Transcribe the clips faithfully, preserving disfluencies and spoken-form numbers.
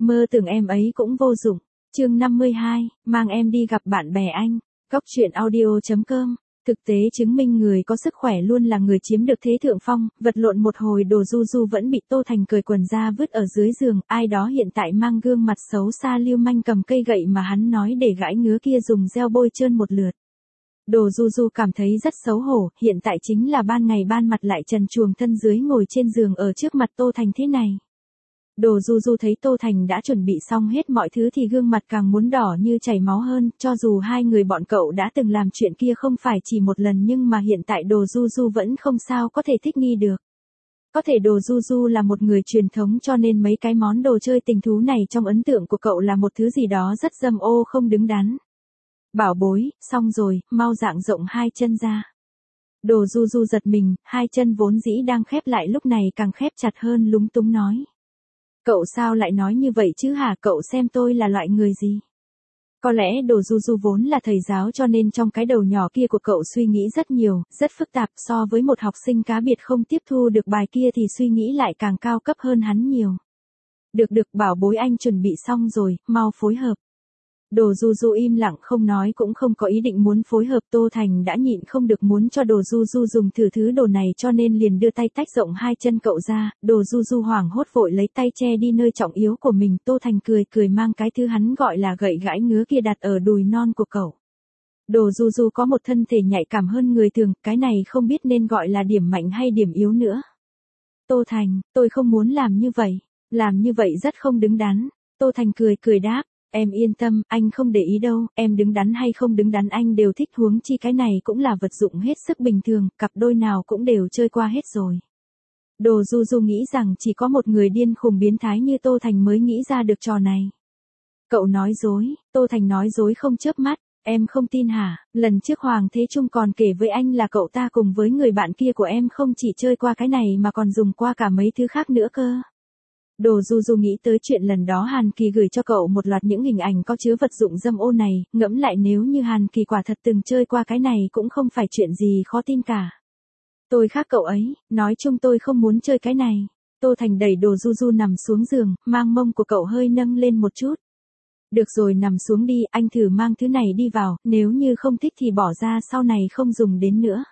Mơ tưởng em ấy cũng vô dụng. Chương năm mươi hai, mang em đi gặp bạn bè anh. Góc truyện audio chấm com. Thực tế chứng minh người có sức khỏe luôn là người chiếm được thế thượng phong, vật lộn một hồi Đồ Du Du vẫn bị Tô Thành cởi quần ra vứt ở dưới giường, ai đó hiện tại mang gương mặt xấu xa lưu manh cầm cây gậy mà hắn nói để gãi ngứa kia dùng gel bôi trơn một lượt. Đồ Du Du cảm thấy rất xấu hổ, hiện tại chính là ban ngày ban mặt lại trần truồng thân dưới ngồi trên giường ở trước mặt Tô Thành thế này. Đồ Du Du thấy Tô Thành đã chuẩn bị xong hết mọi thứ thì gương mặt càng muốn đỏ như chảy máu hơn, cho dù hai người bọn cậu đã từng làm chuyện kia không phải chỉ một lần nhưng mà hiện tại Đồ Du Du vẫn không sao có thể thích nghi được. Có thể Đồ Du Du là một người truyền thống cho nên mấy cái món đồ chơi tình thú này trong ấn tượng của cậu là một thứ gì đó rất dâm ô không đứng đắn. Bảo bối, xong rồi, mau dạng rộng hai chân ra. Đồ Du Du giật mình, hai chân vốn dĩ đang khép lại lúc này càng khép chặt hơn lúng túng nói. Cậu sao lại nói như vậy chứ hả, cậu xem tôi là loại người gì? Có lẽ Đồ Du Du vốn là thầy giáo cho nên trong cái đầu nhỏ kia của cậu suy nghĩ rất nhiều, rất phức tạp, so với một học sinh cá biệt không tiếp thu được bài kia thì suy nghĩ lại càng cao cấp hơn hắn nhiều. Được được, bảo bối anh chuẩn bị xong rồi, mau phối hợp. Đồ Du Du im lặng không nói cũng không có ý định muốn phối hợp. Tô Thành đã nhịn không được muốn cho Đồ Du Du dùng thử thứ đồ này cho nên liền đưa tay tách rộng hai chân cậu ra. Đồ Du Du hoảng hốt vội lấy tay che đi nơi trọng yếu của mình. Tô Thành cười cười mang cái thứ hắn gọi là gậy gãi ngứa kia đặt ở đùi non của cậu. Đồ Du Du có một thân thể nhạy cảm hơn người thường, cái này không biết nên gọi là điểm mạnh hay điểm yếu nữa. Tô Thành, tôi không muốn làm như vậy, làm như vậy rất không đứng đắn. Tô Thành cười cười đáp. Em yên tâm, anh không để ý đâu, em đứng đắn hay không đứng đắn anh đều thích, huống chi cái này cũng là vật dụng hết sức bình thường, cặp đôi nào cũng đều chơi qua hết rồi. Đồ Du Du nghĩ rằng chỉ có một người điên khùng biến thái như Tô Thành mới nghĩ ra được trò này. Cậu nói dối, Tô Thành nói dối không chớp mắt, em không tin hả, lần trước Hoàng Thế Trung còn kể với anh là cậu ta cùng với người bạn kia của em không chỉ chơi qua cái này mà còn dùng qua cả mấy thứ khác nữa cơ. Đồ Du Du nghĩ tới chuyện lần đó Hàn Kỳ gửi cho cậu một loạt những hình ảnh có chứa vật dụng dâm ô này, ngẫm lại nếu như Hàn Kỳ quả thật từng chơi qua cái này cũng không phải chuyện gì khó tin cả. Tôi khác cậu ấy, nói chung tôi không muốn chơi cái này. Tô Thành đẩy Đồ Du Du nằm xuống giường, mang mông của cậu hơi nâng lên một chút. Được rồi, nằm xuống đi, anh thử mang thứ này đi vào, nếu như không thích thì bỏ ra, sau này không dùng đến nữa.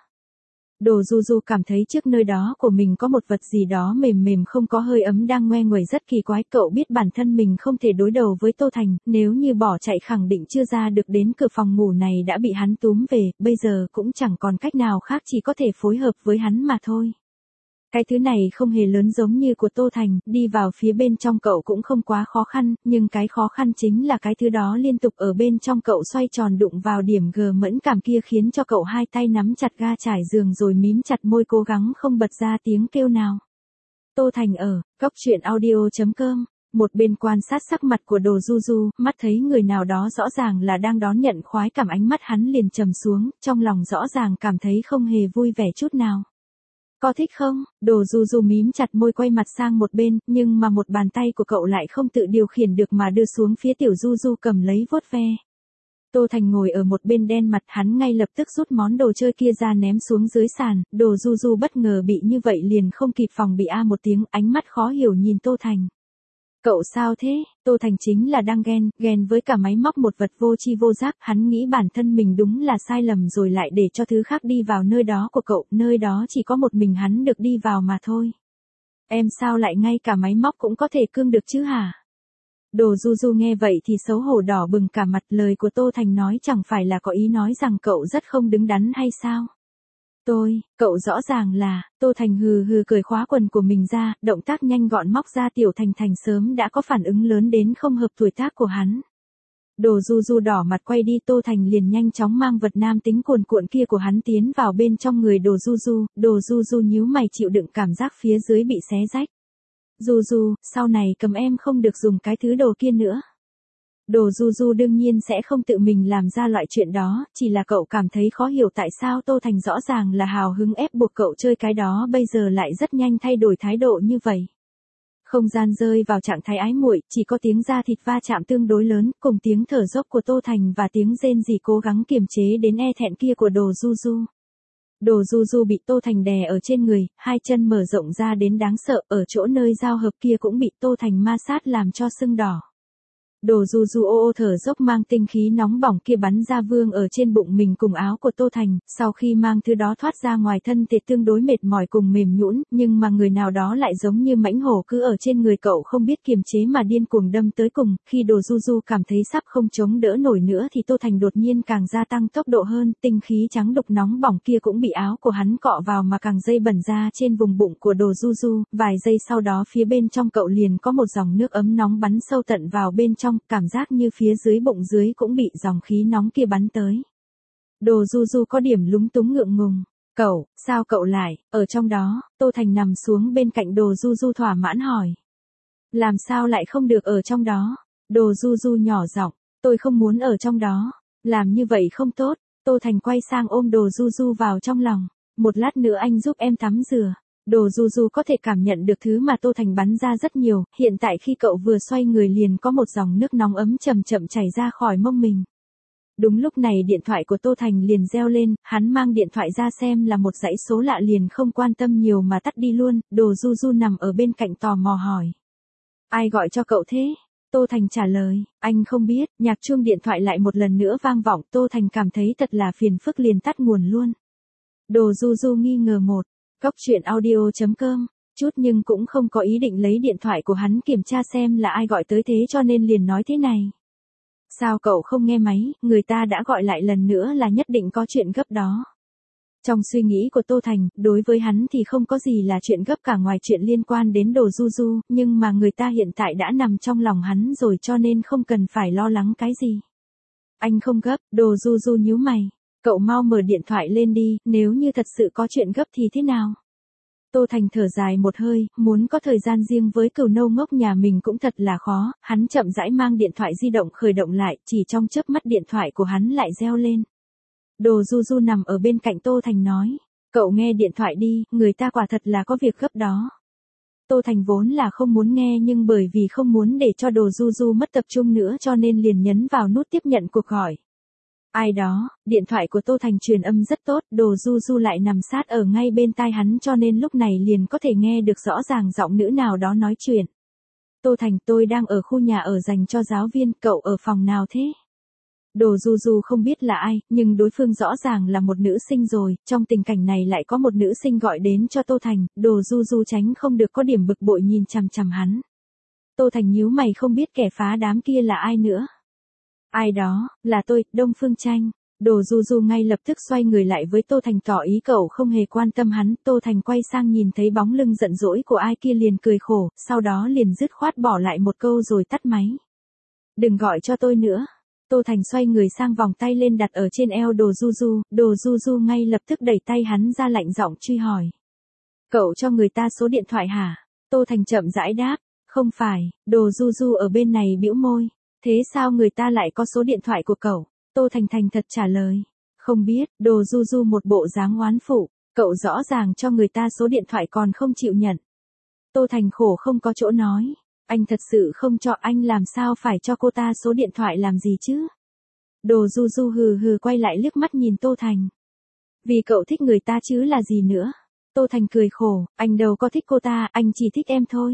Đồ Du Du cảm thấy trước nơi đó của mình có một vật gì đó mềm mềm không có hơi ấm đang ngoe nguẩy rất kỳ quái. Cậu biết bản thân mình không thể đối đầu với Tô Thành, nếu như bỏ chạy khẳng định chưa ra được đến cửa phòng ngủ này đã bị hắn túm về, bây giờ cũng chẳng còn cách nào khác chỉ có thể phối hợp với hắn mà thôi. Cái thứ này không hề lớn giống như của Tô Thành, đi vào phía bên trong cậu cũng không quá khó khăn, nhưng cái khó khăn chính là cái thứ đó liên tục ở bên trong cậu xoay tròn đụng vào điểm gờ mẫn cảm kia khiến cho cậu hai tay nắm chặt ga trải giường rồi mím chặt môi cố gắng không bật ra tiếng kêu nào. Tô Thành ở, góc truyện audio chấm com, một bên quan sát sắc mặt của Đồ Du Du, mắt thấy người nào đó rõ ràng là đang đón nhận khoái cảm, ánh mắt hắn liền trầm xuống, trong lòng rõ ràng cảm thấy không hề vui vẻ chút nào. Có thích không? Đồ Du Du mím chặt môi quay mặt sang một bên, nhưng mà một bàn tay của cậu lại không tự điều khiển được mà đưa xuống phía Tiểu Du Du cầm lấy vuốt ve. Tô Thành ngồi ở một bên đen mặt, hắn ngay lập tức rút món đồ chơi kia ra ném xuống dưới sàn. Đồ Du Du bất ngờ bị như vậy liền không kịp phòng bị a một tiếng, ánh mắt khó hiểu nhìn Tô Thành. Cậu sao thế? Tô Thành chính là đang ghen, ghen với cả máy móc, một vật vô tri vô giác, hắn nghĩ bản thân mình đúng là sai lầm rồi lại để cho thứ khác đi vào nơi đó của cậu, nơi đó chỉ có một mình hắn được đi vào mà thôi. Em sao lại ngay cả máy móc cũng có thể cương được chứ hả? Đồ Du Du nghe vậy thì xấu hổ đỏ bừng cả mặt, lời của Tô Thành nói chẳng phải là có ý nói rằng cậu rất không đứng đắn hay sao? Tôi, cậu rõ ràng là, Tô Thành hừ hừ cười khóa quần của mình ra, động tác nhanh gọn móc ra Tiểu Thành Thành sớm đã có phản ứng lớn đến không hợp tuổi tác của hắn. Đồ Du Du đỏ mặt quay đi, Tô Thành liền nhanh chóng mang vật nam tính cuồn cuộn kia của hắn tiến vào bên trong người Đồ Du Du, Đồ Du Du nhíu mày chịu đựng cảm giác phía dưới bị xé rách. Du Du, sau này cầm em không được dùng cái thứ đồ kia nữa. Đồ Du Du đương nhiên sẽ không tự mình làm ra loại chuyện đó, chỉ là cậu cảm thấy khó hiểu tại sao Tô Thành rõ ràng là hào hứng ép buộc cậu chơi cái đó bây giờ lại rất nhanh thay đổi thái độ như vậy. Không gian rơi vào trạng thái ái muội, chỉ có tiếng da thịt va chạm tương đối lớn, cùng tiếng thở dốc của Tô Thành và tiếng rên rỉ cố gắng kiềm chế đến e thẹn kia của Đồ Du Du. Đồ Du Du bị Tô Thành đè ở trên người, hai chân mở rộng ra đến đáng sợ, ở chỗ nơi giao hợp kia cũng bị Tô Thành ma sát làm cho sưng đỏ. Đồ Du Du ô ô thở dốc mang tinh khí nóng bỏng kia bắn ra vương ở trên bụng mình cùng áo của Tô Thành, sau khi mang thứ đó thoát ra ngoài thân thể tương đối mệt mỏi cùng mềm nhũn, nhưng mà người nào đó lại giống như mãnh hổ cứ ở trên người cậu không biết kiềm chế mà điên cuồng đâm tới cùng, khi Đồ Du Du cảm thấy sắp không chống đỡ nổi nữa thì Tô Thành đột nhiên càng gia tăng tốc độ hơn, tinh khí trắng đục nóng bỏng kia cũng bị áo của hắn cọ vào mà càng dây bẩn ra trên vùng bụng của Đồ Du Du, vài giây sau đó phía bên trong cậu liền có một dòng nước ấm nóng bắn sâu tận vào bên trong, cảm giác như phía dưới bụng dưới cũng bị dòng khí nóng kia bắn tới. Đồ Du Du có điểm lúng túng ngượng ngùng. Cậu, sao cậu lại, ở trong đó? Tô Thành nằm xuống bên cạnh Đồ Du Du thỏa mãn hỏi. Làm sao lại không được ở trong đó? Đồ Du Du nhỏ giọng, tôi không muốn ở trong đó. Làm như vậy không tốt. Tô Thành quay sang ôm Đồ Du Du vào trong lòng. Một lát nữa anh giúp em tắm rửa. Đồ Du Du có thể cảm nhận được thứ mà Tô Thành bắn ra rất nhiều, hiện tại khi cậu vừa xoay người liền có một dòng nước nóng ấm chậm chậm chảy ra khỏi mông mình. Đúng lúc này điện thoại của Tô Thành liền reo lên, hắn mang điện thoại ra xem là một dãy số lạ liền không quan tâm nhiều mà tắt đi luôn, Đồ Du Du nằm ở bên cạnh tò mò hỏi. Ai gọi cho cậu thế? Tô Thành trả lời, anh không biết, nhạc chuông điện thoại lại một lần nữa vang vọng, Tô Thành cảm thấy thật là phiền phức liền tắt nguồn luôn. Đồ Du Du nghi ngờ một. Cóc truyện audio chấm com, chút nhưng cũng không có ý định lấy điện thoại của hắn kiểm tra xem là ai gọi tới thế cho nên liền nói thế này. Sao cậu không nghe máy, người ta đã gọi lại lần nữa là nhất định có chuyện gấp đó. Trong suy nghĩ của Tô Thành, đối với hắn thì không có gì là chuyện gấp cả ngoài chuyện liên quan đến Đồ Du Du, nhưng mà người ta hiện tại đã nằm trong lòng hắn rồi cho nên không cần phải lo lắng cái gì. Anh không gấp, Đồ Du Du nhíu mày. Cậu mau mở điện thoại lên đi, nếu như thật sự có chuyện gấp thì thế nào? Tô Thành thở dài một hơi, muốn có thời gian riêng với cừu nâu ngốc nhà mình cũng thật là khó, hắn chậm rãi mang điện thoại di động khởi động lại, chỉ trong chớp mắt điện thoại của hắn lại reo lên. Đồ Du Du nằm ở bên cạnh Tô Thành nói, cậu nghe điện thoại đi, người ta quả thật là có việc gấp đó. Tô Thành vốn là không muốn nghe nhưng bởi vì không muốn để cho Đồ Du Du mất tập trung nữa cho nên liền nhấn vào nút tiếp nhận cuộc gọi. Ai đó, điện thoại của Tô Thành truyền âm rất tốt, Đồ Du Du lại nằm sát ở ngay bên tai hắn cho nên lúc này liền có thể nghe được rõ ràng giọng nữ nào đó nói chuyện. Tô Thành, tôi đang ở khu nhà ở dành cho giáo viên, cậu ở phòng nào thế? Đồ Du Du không biết là ai, nhưng đối phương rõ ràng là một nữ sinh rồi, trong tình cảnh này lại có một nữ sinh gọi đến cho Tô Thành, Đồ Du Du tránh không được có điểm bực bội nhìn chằm chằm hắn. Tô Thành nhíu mày không biết kẻ phá đám kia là ai nữa. Ai đó, là tôi, Đông Phương Tranh. Đồ Du Du ngay lập tức xoay người lại với Tô Thành tỏ ý cậu không hề quan tâm hắn, Tô Thành quay sang nhìn thấy bóng lưng giận dỗi của ai kia liền cười khổ, sau đó liền dứt khoát bỏ lại một câu rồi tắt máy. Đừng gọi cho tôi nữa. Tô Thành xoay người sang vòng tay lên đặt ở trên eo Đồ Du Du, Đồ Du Du ngay lập tức đẩy tay hắn ra lạnh giọng truy hỏi. Cậu cho người ta số điện thoại hả? Tô Thành chậm rãi đáp, không phải, Đồ Du Du ở bên này bĩu môi. Thế sao người ta lại có số điện thoại của cậu? Tô Thành thành thật trả lời. Không biết, Đồ Du Du một bộ dáng oán phụ, cậu rõ ràng cho người ta số điện thoại còn không chịu nhận. Tô Thành khổ không có chỗ nói. Anh thật sự không cho, anh làm sao phải cho cô ta số điện thoại làm gì chứ? Đồ Du Du hừ hừ quay lại liếc mắt nhìn Tô Thành. Vì cậu thích người ta chứ là gì nữa? Tô Thành cười khổ, anh đâu có thích cô ta, anh chỉ thích em thôi.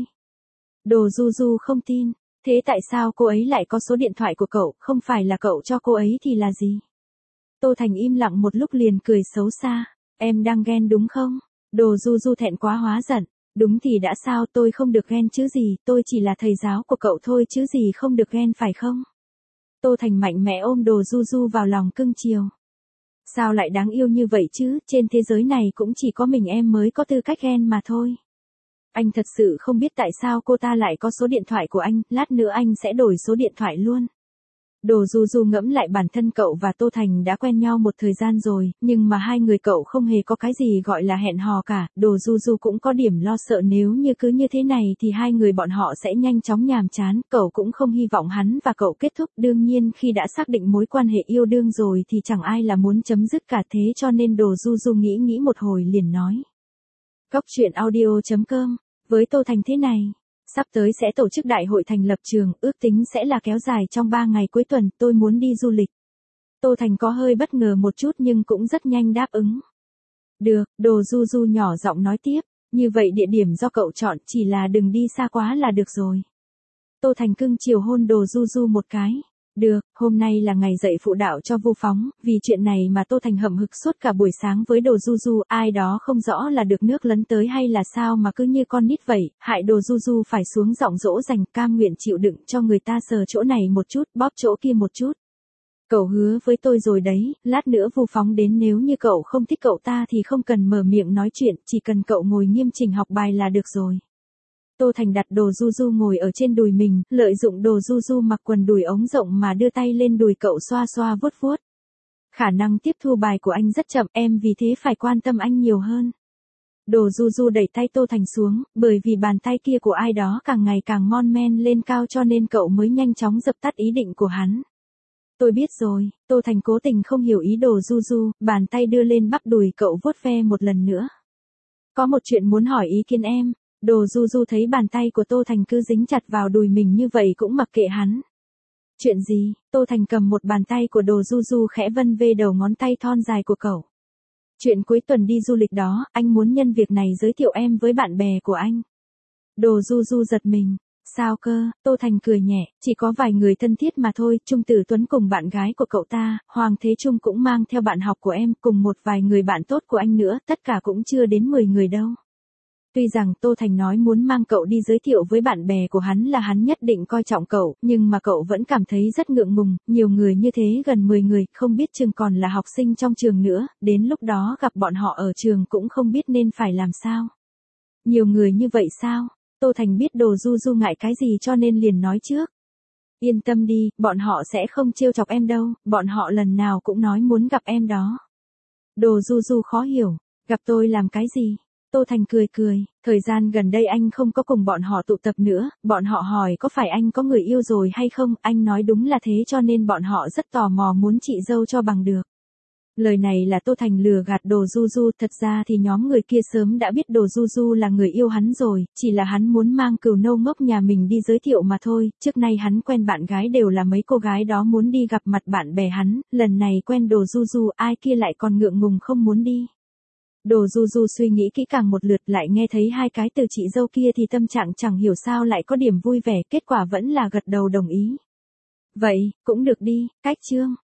Đồ Du Du không tin. Thế tại sao cô ấy lại có số điện thoại của cậu, không phải là cậu cho cô ấy thì là gì? Tô Thành im lặng một lúc liền cười xấu xa. Em đang ghen đúng không? Đồ Du Du thẹn quá hóa giận. Đúng thì đã sao, tôi không được ghen chứ gì, tôi chỉ là thầy giáo của cậu thôi chứ gì không được ghen phải không? Tô Thành mạnh mẽ ôm Đồ Du Du vào lòng cưng chiều. Sao lại đáng yêu như vậy chứ, trên thế giới này cũng chỉ có mình em mới có tư cách ghen mà thôi. Anh thật sự không biết tại sao cô ta lại có số điện thoại của anh, lát nữa anh sẽ đổi số điện thoại luôn. Đồ Du Du ngẫm lại bản thân cậu và Tô Thành đã quen nhau một thời gian rồi, nhưng mà hai người cậu không hề có cái gì gọi là hẹn hò cả, Đồ Du Du cũng có điểm lo sợ nếu như cứ như thế này thì hai người bọn họ sẽ nhanh chóng nhàm chán, cậu cũng không hy vọng hắn và cậu kết thúc, đương nhiên khi đã xác định mối quan hệ yêu đương rồi thì chẳng ai là muốn chấm dứt cả thế cho nên Đồ Du Du nghĩ nghĩ một hồi liền nói. Cóc truyện audio chấm com, với Tô Thành thế này. Sắp tới sẽ tổ chức đại hội thành lập trường, ước tính sẽ là kéo dài trong ba ngày cuối tuần, tôi muốn đi du lịch. Tô Thành có hơi bất ngờ một chút nhưng cũng rất nhanh đáp ứng. Được, Đồ Du Du nhỏ giọng nói tiếp, như vậy địa điểm do cậu chọn, chỉ là đừng đi xa quá là được rồi. Tô Thành cưng chiều hôn Đồ Du Du một cái. Được, hôm nay là ngày dạy phụ đạo cho Vu Phóng, vì chuyện này mà Tô Thành hậm hực suốt cả buổi sáng với Đồ Du Du, ai đó không rõ là được nước lấn tới hay là sao mà cứ như con nít vậy, hại Đồ Du Du phải xuống giọng dỗ dành, cam nguyện chịu đựng cho người ta sờ chỗ này một chút, bóp chỗ kia một chút. Cậu hứa với tôi rồi đấy, lát nữa Vu Phóng đến, nếu như cậu không thích cậu ta thì không cần mở miệng nói chuyện, chỉ cần cậu ngồi nghiêm chỉnh học bài là được rồi. Tô Thành đặt Đồ Du Du ngồi ở trên đùi mình, lợi dụng Đồ Du Du mặc quần đùi ống rộng mà đưa tay lên đùi cậu xoa xoa vuốt vuốt. Khả năng tiếp thu bài của anh rất chậm, em vì thế phải quan tâm anh nhiều hơn. Đồ Du Du đẩy tay Tô Thành xuống, bởi vì bàn tay kia của ai đó càng ngày càng mon men lên cao cho nên cậu mới nhanh chóng dập tắt ý định của hắn. Tôi biết rồi, Tô Thành cố tình không hiểu ý Đồ Du Du, bàn tay đưa lên bắp đùi cậu vuốt ve một lần nữa. Có một chuyện muốn hỏi ý kiến em. Đồ Du Du thấy bàn tay của Tô Thành cứ dính chặt vào đùi mình như vậy cũng mặc kệ hắn. Chuyện gì? Tô Thành cầm một bàn tay của Đồ Du Du khẽ vân về đầu ngón tay thon dài của cậu. Chuyện cuối tuần đi du lịch đó, anh muốn nhân việc này giới thiệu em với bạn bè của anh. Đồ Du Du giật mình. Sao cơ? Tô Thành cười nhẹ, chỉ có vài người thân thiết mà thôi, Trung Tử Tuấn cùng bạn gái của cậu ta, Hoàng Thế Trung cũng mang theo bạn học của em, cùng một vài người bạn tốt của anh nữa, tất cả cũng chưa đến mười người đâu. Tuy rằng Tô Thành nói muốn mang cậu đi giới thiệu với bạn bè của hắn là hắn nhất định coi trọng cậu, nhưng mà cậu vẫn cảm thấy rất ngượng ngùng, nhiều người như thế gần mười người, không biết chừng còn là học sinh trong trường nữa, đến lúc đó gặp bọn họ ở trường cũng không biết nên phải làm sao. Nhiều người như vậy sao? Tô Thành biết Đồ Du Du ngại cái gì cho nên liền nói trước. Yên tâm đi, bọn họ sẽ không trêu chọc em đâu, bọn họ lần nào cũng nói muốn gặp em đó. Đồ Du Du khó hiểu, gặp tôi làm cái gì? Tô Thành cười cười, thời gian gần đây anh không có cùng bọn họ tụ tập nữa, bọn họ hỏi có phải anh có người yêu rồi hay không, anh nói đúng là thế cho nên bọn họ rất tò mò muốn chị dâu cho bằng được. Lời này là Tô Thành lừa gạt Đồ Du Du, thật ra thì nhóm người kia sớm đã biết Đồ Du Du là người yêu hắn rồi, chỉ là hắn muốn mang cừu nâu ngốc nhà mình đi giới thiệu mà thôi, trước nay hắn quen bạn gái đều là mấy cô gái đó muốn đi gặp mặt bạn bè hắn, lần này quen Đồ Du Du ai kia lại còn ngượng ngùng không muốn đi. Đồ Du Du suy nghĩ kỹ càng một lượt lại nghe thấy hai cái từ chị dâu kia thì tâm trạng chẳng hiểu sao lại có điểm vui vẻ, kết quả vẫn là gật đầu đồng ý. Vậy, cũng được đi, cách chương.